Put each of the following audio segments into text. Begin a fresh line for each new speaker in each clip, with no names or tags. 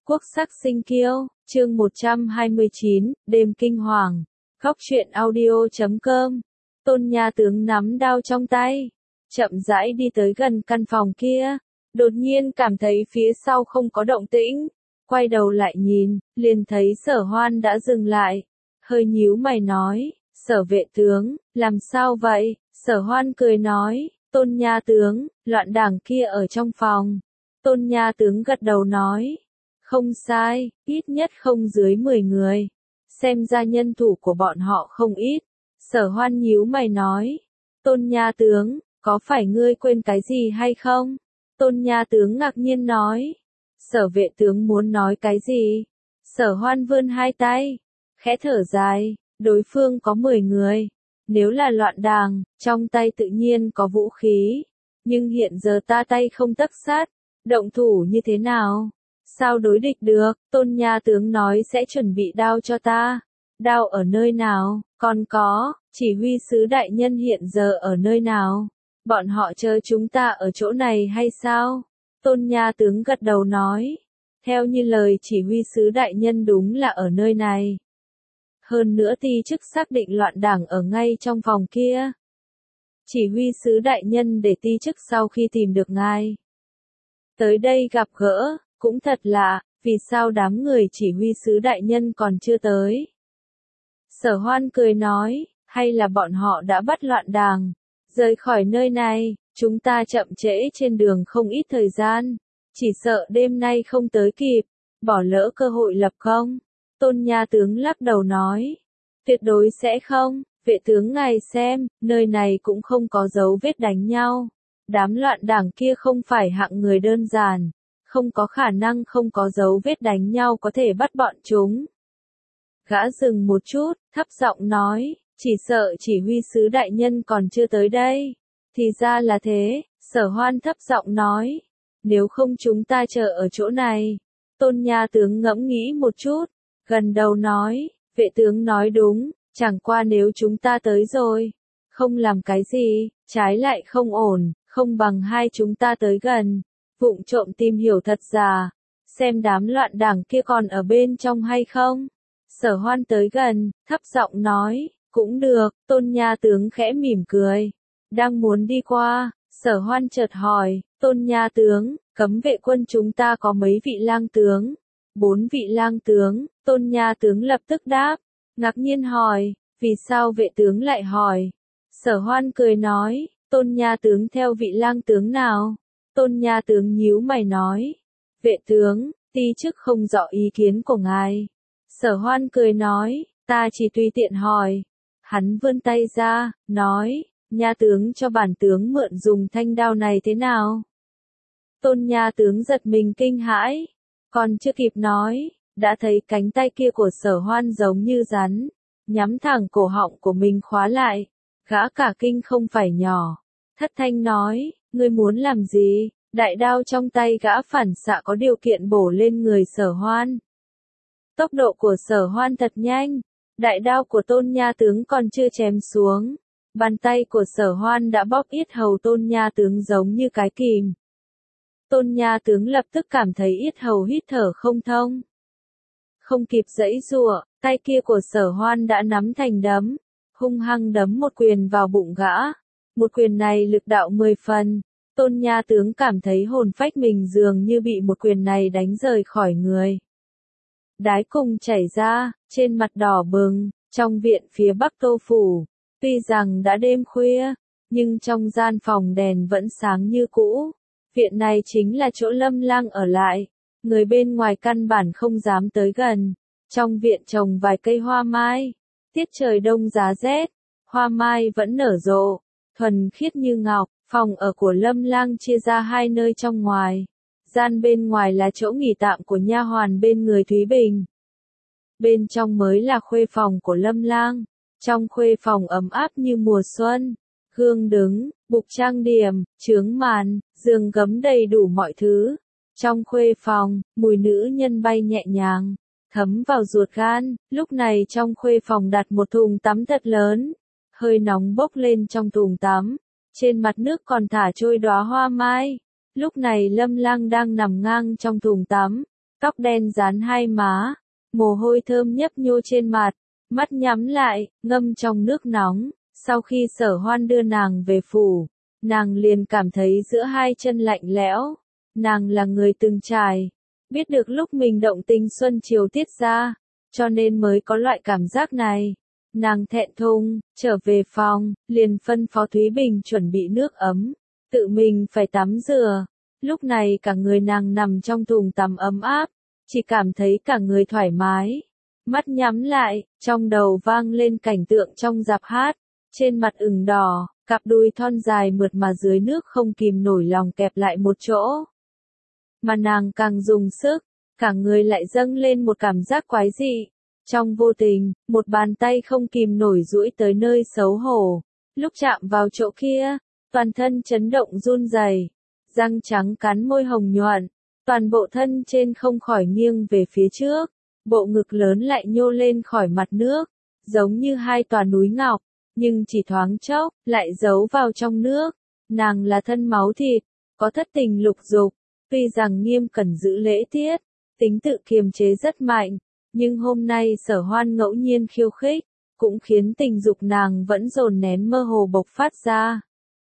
Quốc sắc sinh kiêu, chương 129, đêm kinh hoàng. Góc truyện audio.com. Tôn Nha tướng nắm đao trong tay, chậm rãi đi tới gần căn phòng kia, đột nhiên cảm thấy phía sau không có động tĩnh, quay đầu lại nhìn, liền thấy Sở Hoan đã dừng lại, hơi nhíu mày nói, Sở vệ tướng, làm sao vậy? Sở Hoan cười nói, Tôn Nha tướng, loạn đảng kia ở trong phòng. Tôn Nha tướng gật đầu nói, không sai, ít nhất không dưới 10 người. Xem ra nhân thủ của bọn họ không ít. Sở Hoan nhíu mày nói, Tôn Nha tướng, có phải ngươi quên cái gì hay không? Tôn Nha tướng ngạc nhiên nói, Sở vệ tướng muốn nói cái gì? Sở Hoan vươn hai tay, khẽ thở dài, đối phương có 10 người. Nếu là loạn đàng, trong tay tự nhiên có vũ khí. Nhưng hiện giờ ta tay không tấc sắt, động thủ như thế nào? Sao đối địch được? Tôn Nha tướng nói sẽ chuẩn bị đao cho ta. Đao ở nơi nào? Còn có, chỉ huy sứ đại nhân hiện giờ ở nơi nào? Bọn họ chờ chúng ta ở chỗ này hay sao? Tôn Nha tướng gật đầu nói. Theo như lời chỉ huy sứ đại nhân đúng là ở nơi này. Hơn nữa ti chức xác định loạn đảng ở ngay trong phòng kia. Chỉ huy sứ đại nhân để ti chức sau khi tìm được ngài tới đây gặp gỡ, cũng thật lạ, vì sao đám người chỉ huy sứ đại nhân còn chưa tới? Sở Hoan cười nói, hay là bọn họ đã bắt loạn đảng, rời khỏi nơi này, chúng ta chậm trễ trên đường không ít thời gian, chỉ sợ đêm nay không tới kịp, bỏ lỡ cơ hội lập công. Tôn Nha tướng lắc đầu nói, tuyệt đối sẽ không, vệ tướng ngài xem, nơi này cũng không có dấu vết đánh nhau. Đám loạn đảng kia không phải hạng người đơn giản, không có khả năng không có dấu vết đánh nhau có thể bắt bọn chúng. Gã dừng một chút, thấp giọng nói, chỉ sợ chỉ huy sứ đại nhân còn chưa tới đây. Thì ra là thế, Sở Hoan thấp giọng nói, nếu không chúng ta chờ ở chỗ này. Tôn Nha tướng ngẫm nghĩ một chút, gần đầu nói, vệ tướng nói đúng, chẳng qua nếu chúng ta tới rồi, không làm cái gì, trái lại không ổn, không bằng hai chúng ta tới gần, vụng trộm tìm hiểu thật giả, xem đám loạn đảng kia còn ở bên trong hay không. Sở Hoan tới gần, thấp giọng nói, cũng được. Tôn Nha tướng khẽ mỉm cười, đang muốn đi qua, Sở Hoan chợt hỏi, Tôn Nha tướng, cấm vệ quân chúng ta có mấy vị lang tướng? 4 vị lang tướng. Tôn Nha tướng lập tức đáp, ngạc nhiên hỏi, vì sao vệ tướng lại hỏi? Sở Hoan cười nói, Tôn Nha tướng theo vị lang tướng nào? Tôn Nha tướng nhíu mày nói, vệ tướng, ti chức không rõ ý kiến của ngài. Sở Hoan cười nói, ta chỉ tùy tiện hỏi. Hắn vươn tay ra, nói, Nha tướng cho bản tướng mượn dùng thanh đao này thế nào? Tôn Nha tướng giật mình kinh hãi, còn chưa kịp nói, đã thấy cánh tay kia của Sở Hoan giống như rắn, nhắm thẳng cổ họng của mình khóa lại. Gã cả kinh không phải nhỏ, thất thanh nói, ngươi muốn làm gì? Đại đao trong tay gã phản xạ có điều kiện bổ lên người Sở Hoan. Tốc độ của Sở Hoan thật nhanh, đại đao của Tôn Nha tướng còn chưa chém xuống, bàn tay của Sở Hoan đã bóp yết hầu Tôn Nha tướng giống như cái kìm. Tôn Nha tướng lập tức cảm thấy yết hầu hít thở không thông. Không kịp giãy giụa, tay kia của Sở Hoan đã nắm thành đấm, hung hăng đấm một quyền vào bụng gã. Một quyền này lực đạo 10 phần, Tôn Nha tướng cảm thấy hồn phách mình dường như bị một quyền này đánh rời khỏi người. Đái cùng chảy ra, trên mặt đỏ bừng, trong viện phía Bắc Tô Phủ. Tuy rằng đã đêm khuya, nhưng trong gian phòng đèn vẫn sáng như cũ. Viện này chính là chỗ Lâm Lang ở lại, người bên ngoài căn bản không dám tới gần. Trong viện trồng vài cây hoa mai, tiết trời đông giá rét, hoa mai vẫn nở rộ, thuần khiết như ngọc. Phòng ở của Lâm Lang chia ra hai nơi trong ngoài. Gian bên ngoài là chỗ nghỉ tạm của nha hoàn bên người Thúy Bình. Bên trong mới là khuê phòng của Lâm Lang. Trong khuê phòng ấm áp như mùa xuân. Gương đứng, bục trang điểm, chướng màn, giường gấm đầy đủ mọi thứ. Trong khuê phòng, mùi nữ nhân bay nhẹ nhàng, thấm vào ruột gan. Lúc này trong khuê phòng đặt một thùng tắm thật lớn. Hơi nóng bốc lên trong thùng tắm. Trên mặt nước còn thả trôi đóa hoa mai. Lúc này Lâm Lang đang nằm ngang trong thùng tắm, tóc đen dán hai má, mồ hôi thơm nhấp nhô trên mặt, mắt nhắm lại, ngâm trong nước nóng. Sau khi Sở Hoan đưa nàng về phủ, nàng liền cảm thấy giữa hai chân lạnh lẽo. Nàng là người từng trải, biết được lúc mình động tình xuân chiều tiết ra, cho nên mới có loại cảm giác này. Nàng thẹn thùng, trở về phòng, liền phân phó Thúy Bình chuẩn bị nước ấm, tự mình phải tắm rửa. Lúc này cả người nàng nằm trong thùng tắm ấm áp, chỉ cảm thấy cả người thoải mái. Mắt nhắm lại, trong đầu vang lên cảnh tượng trong dạp hát, trên mặt ửng đỏ, cặp đùi thon dài mượt mà dưới nước không kìm nổi lòng kẹp lại một chỗ. Mà nàng càng dùng sức, cả người lại dâng lên một cảm giác quái dị. Trong vô tình, một bàn tay không kìm nổi duỗi tới nơi xấu hổ. Lúc chạm vào chỗ kia, toàn thân chấn động run rẩy, răng trắng cắn môi hồng nhuận, toàn bộ thân trên không khỏi nghiêng về phía trước, bộ ngực lớn lại nhô lên khỏi mặt nước, giống như hai tòa núi ngọc, nhưng chỉ thoáng chốc, lại giấu vào trong nước. Nàng là thân máu thịt, có thất tình lục dục, tuy rằng nghiêm cẩn giữ lễ tiết, tính tự kiềm chế rất mạnh, nhưng hôm nay Sở Hoan ngẫu nhiên khiêu khích, cũng khiến tình dục nàng vẫn dồn nén mơ hồ bộc phát ra.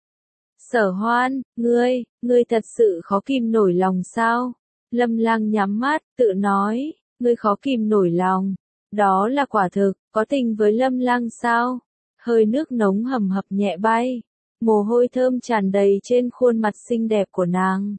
Sở Hoan, ngươi thật sự khó kìm nổi lòng sao? Lâm Lang nhắm mắt, tự nói, ngươi khó kìm nổi lòng. Đó là quả thực, có tình với Lâm Lang sao? Hơi nước nóng hầm hập nhẹ bay, mồ hôi thơm tràn đầy trên khuôn mặt xinh đẹp của nàng.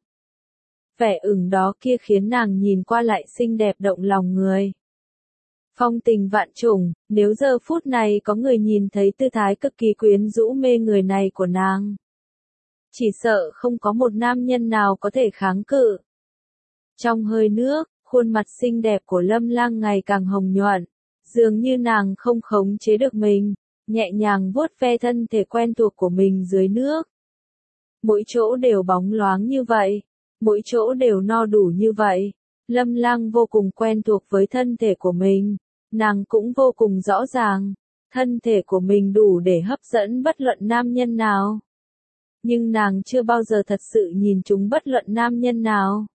Vẻ ửng đó kia khiến nàng nhìn qua lại xinh đẹp động lòng người. Phong tình vạn trùng, nếu giờ phút này có người nhìn thấy tư thái cực kỳ quyến rũ mê người này của nàng, chỉ sợ không có một nam nhân nào có thể kháng cự. Trong hơi nước, khuôn mặt xinh đẹp của Lâm Lang ngày càng hồng nhuận, dường như nàng không khống chế được mình, nhẹ nhàng vuốt ve thân thể quen thuộc của mình dưới nước. Mỗi chỗ đều bóng loáng như vậy, mỗi chỗ đều no đủ như vậy. Lâm Lang vô cùng quen thuộc với thân thể của mình, nàng cũng vô cùng rõ ràng, thân thể của mình đủ để hấp dẫn bất luận nam nhân nào. Nhưng nàng chưa bao giờ thật sự nhìn trúng bất luận nam nhân nào.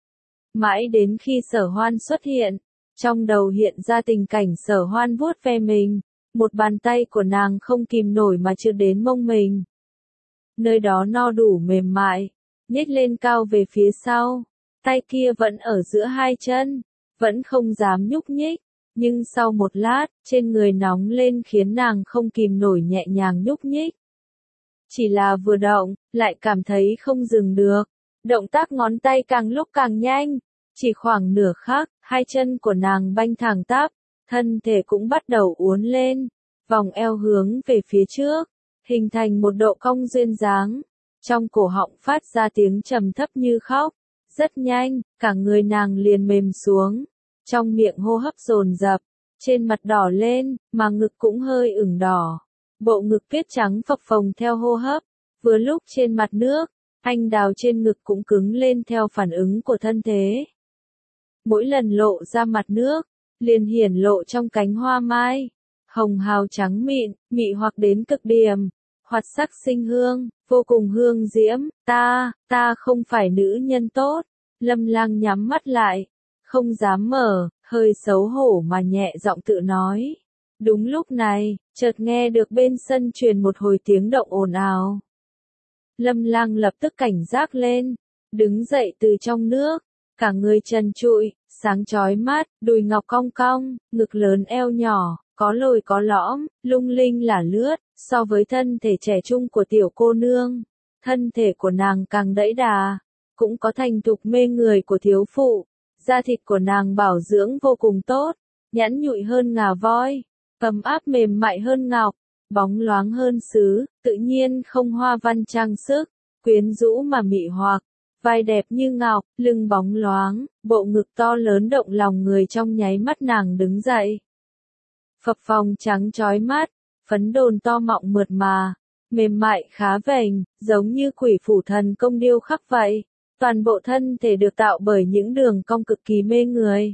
Mãi đến khi Sở Hoan xuất hiện, trong đầu hiện ra tình cảnh Sở Hoan vuốt ve mình, một bàn tay của nàng không kìm nổi mà chưa đến mông mình. Nơi đó no đủ mềm mại, nhếch lên cao về phía sau, tay kia vẫn ở giữa hai chân, vẫn không dám nhúc nhích, nhưng sau một lát, trên người nóng lên khiến nàng không kìm nổi nhẹ nhàng nhúc nhích. Chỉ là vừa động, lại cảm thấy không dừng được, động tác ngón tay càng lúc càng nhanh, chỉ khoảng nửa khắc, hai chân của nàng banh thẳng tắp, thân thể cũng bắt đầu uốn lên, vòng eo hướng về phía trước, hình thành một độ cong duyên dáng, trong cổ họng phát ra tiếng trầm thấp như khóc. Rất nhanh, cả người nàng liền mềm xuống, trong miệng hô hấp dồn dập, trên mặt đỏ lên, mà ngực cũng hơi ửng đỏ. Bộ ngực tuyết trắng phập phồng theo hô hấp, vừa lúc trên mặt nước, anh đào trên ngực cũng cứng lên theo phản ứng của thân thế. Mỗi lần lộ ra mặt nước, liền hiển lộ trong cánh hoa mai, hồng hào trắng mịn, mị hoặc đến cực điểm, hoạt sắc sinh hương, vô cùng hương diễm. Ta không phải nữ nhân tốt. Lâm Lang nhắm mắt lại, không dám mở, hơi xấu hổ mà nhẹ giọng tự nói. Đúng lúc này, chợt nghe được bên sân truyền một hồi tiếng động ồn ào. Lâm Lang lập tức cảnh giác lên, đứng dậy từ trong nước, cả người trần trụi, sáng chói mắt, đùi ngọc cong cong, ngực lớn eo nhỏ, có lồi có lõm, lung linh lả lướt, so với thân thể trẻ trung của tiểu cô nương, thân thể của nàng càng đẫy đà, cũng có thành thục mê người của thiếu phụ, da thịt của nàng bảo dưỡng vô cùng tốt, nhẵn nhụi hơn ngà voi, ấm áp mềm mại hơn ngọc, bóng loáng hơn sứ, tự nhiên không hoa văn trang sức, quyến rũ mà mị hoặc, vai đẹp như ngọc, lưng bóng loáng, bộ ngực to lớn động lòng người trong nháy mắt nàng đứng dậy. Phập phồng trắng chói mắt, phấn đồn to mọng mượt mà, mềm mại khá vành, giống như quỷ phủ thần công điêu khắc vậy. Toàn bộ thân thể được tạo bởi những đường cong cực kỳ mê người.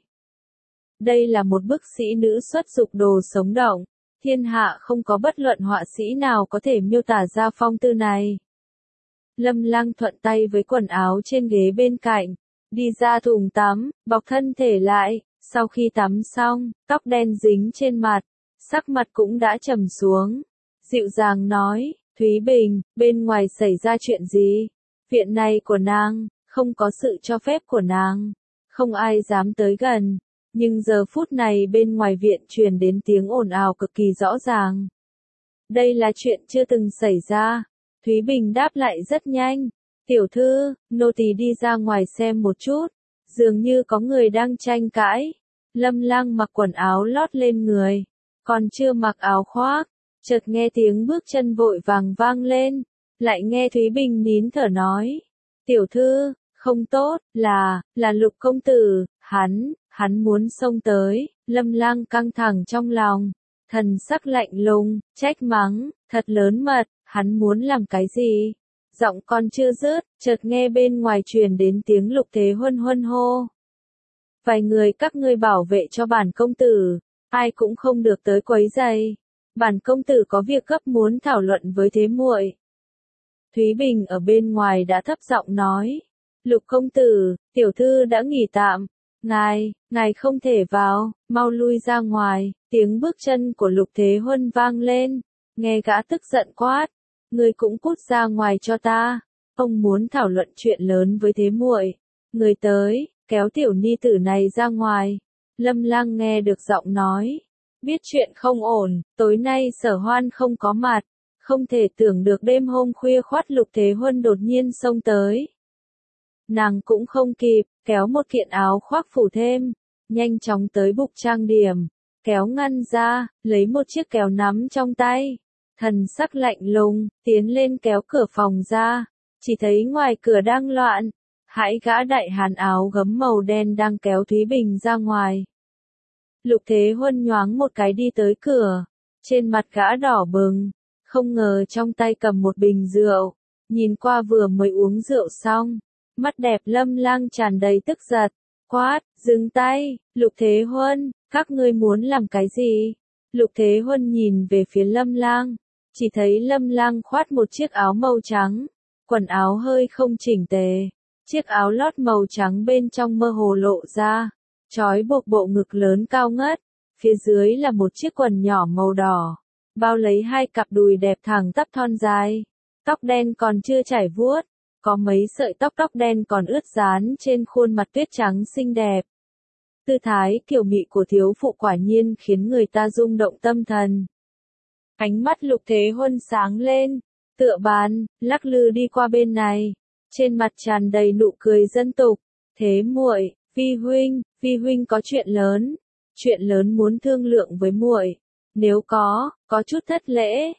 Đây là một bức sĩ nữ xuất dục đồ sống động, thiên hạ không có bất luận họa sĩ nào có thể miêu tả ra phong tư này. Lâm Lang thuận tay với quần áo trên ghế bên cạnh, đi ra thùng tắm, bọc thân thể lại, sau khi tắm xong, tóc đen dính trên mặt, sắc mặt cũng đã trầm xuống. Dịu dàng nói, Thúy Bình, bên ngoài xảy ra chuyện gì? Viện này của nàng, không có sự cho phép của nàng, không ai dám tới gần. Nhưng giờ phút này bên ngoài viện truyền đến tiếng ồn ào cực kỳ rõ ràng. Đây là chuyện chưa từng xảy ra. Thúy Bình đáp lại rất nhanh. Tiểu thư, nô tỳ đi ra ngoài xem một chút. Dường như có người đang tranh cãi. Lâm Lang mặc quần áo lót lên người, còn chưa mặc áo khoác. Chợt nghe tiếng bước chân vội vàng vang lên. Lại nghe Thúy Bình nín thở nói. Tiểu thư, không tốt, là Lục công tử, hắn muốn xông tới. Lâm Lang căng thẳng trong lòng, thần sắc lạnh lùng, trách mắng, thật lớn mật, hắn muốn làm cái gì? Giọng còn chưa dứt, chợt nghe bên ngoài truyền đến tiếng Lục Thế Huân huân hô. Vài người các ngươi bảo vệ cho bản công tử, ai cũng không được tới quấy rầy. Bản công tử có việc gấp muốn thảo luận với thế muội. Thúy Bình ở bên ngoài đã thấp giọng nói. Lục công tử, tiểu thư đã nghỉ tạm. Ngài không thể vào, mau lui ra ngoài. Tiếng bước chân của Lục Thế Huân vang lên. Nghe gã tức giận quát. Người cũng cút ra ngoài cho ta. Ông muốn thảo luận chuyện lớn với thế muội. Người tới, kéo tiểu ni tử này ra ngoài. Lâm Lang nghe được giọng nói. Biết chuyện không ổn, tối nay Sở Hoan không có mặt. Không thể tưởng được đêm hôm khuya khoắt Lục Thế Huân đột nhiên xông tới. Nàng cũng không kịp, kéo một kiện áo khoác phủ thêm, nhanh chóng tới bục trang điểm, kéo ngăn ra, lấy một chiếc kéo nắm trong tay. Thần sắc lạnh lùng, tiến lên kéo cửa phòng ra, chỉ thấy ngoài cửa đang loạn. Hãi gã đại hán áo gấm màu đen đang kéo Thúy Bình ra ngoài. Lục Thế Huân nhoáng một cái đi tới cửa, trên mặt gã đỏ bừng, không ngờ trong tay cầm một bình rượu, nhìn qua vừa mới uống rượu xong, mắt đẹp Lâm Lang tràn đầy tức giận, quát, dừng tay, Lục Thế Huân, các ngươi muốn làm cái gì? Lục Thế Huân nhìn về phía Lâm Lang, chỉ thấy Lâm Lang khoác một chiếc áo màu trắng, quần áo hơi không chỉnh tề, chiếc áo lót màu trắng bên trong mơ hồ lộ ra, trói buộc bộ ngực lớn cao ngất, phía dưới là một chiếc quần nhỏ màu đỏ, bao lấy hai cặp đùi đẹp thẳng tắp thon dài, tóc đen còn chưa chải vuốt, có mấy sợi tóc đen còn ướt dán trên khuôn mặt tuyết trắng xinh đẹp. Tư thái kiều mị của thiếu phụ quả nhiên khiến người ta rung động tâm thần. Ánh mắt Lục Thế Huân sáng lên, tựa bàn, lắc lư đi qua bên này, trên mặt tràn đầy nụ cười dân tục. Thế muội, Vi huynh có chuyện lớn muốn thương lượng với muội. Nếu có chút thất lễ,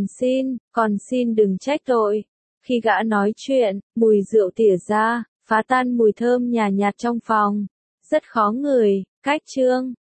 còn xin đừng trách tội. Khi gã nói chuyện, mùi rượu tỉa ra, phá tan mùi thơm nhàn nhạt trong phòng. Rất khó ngửi, cách chương.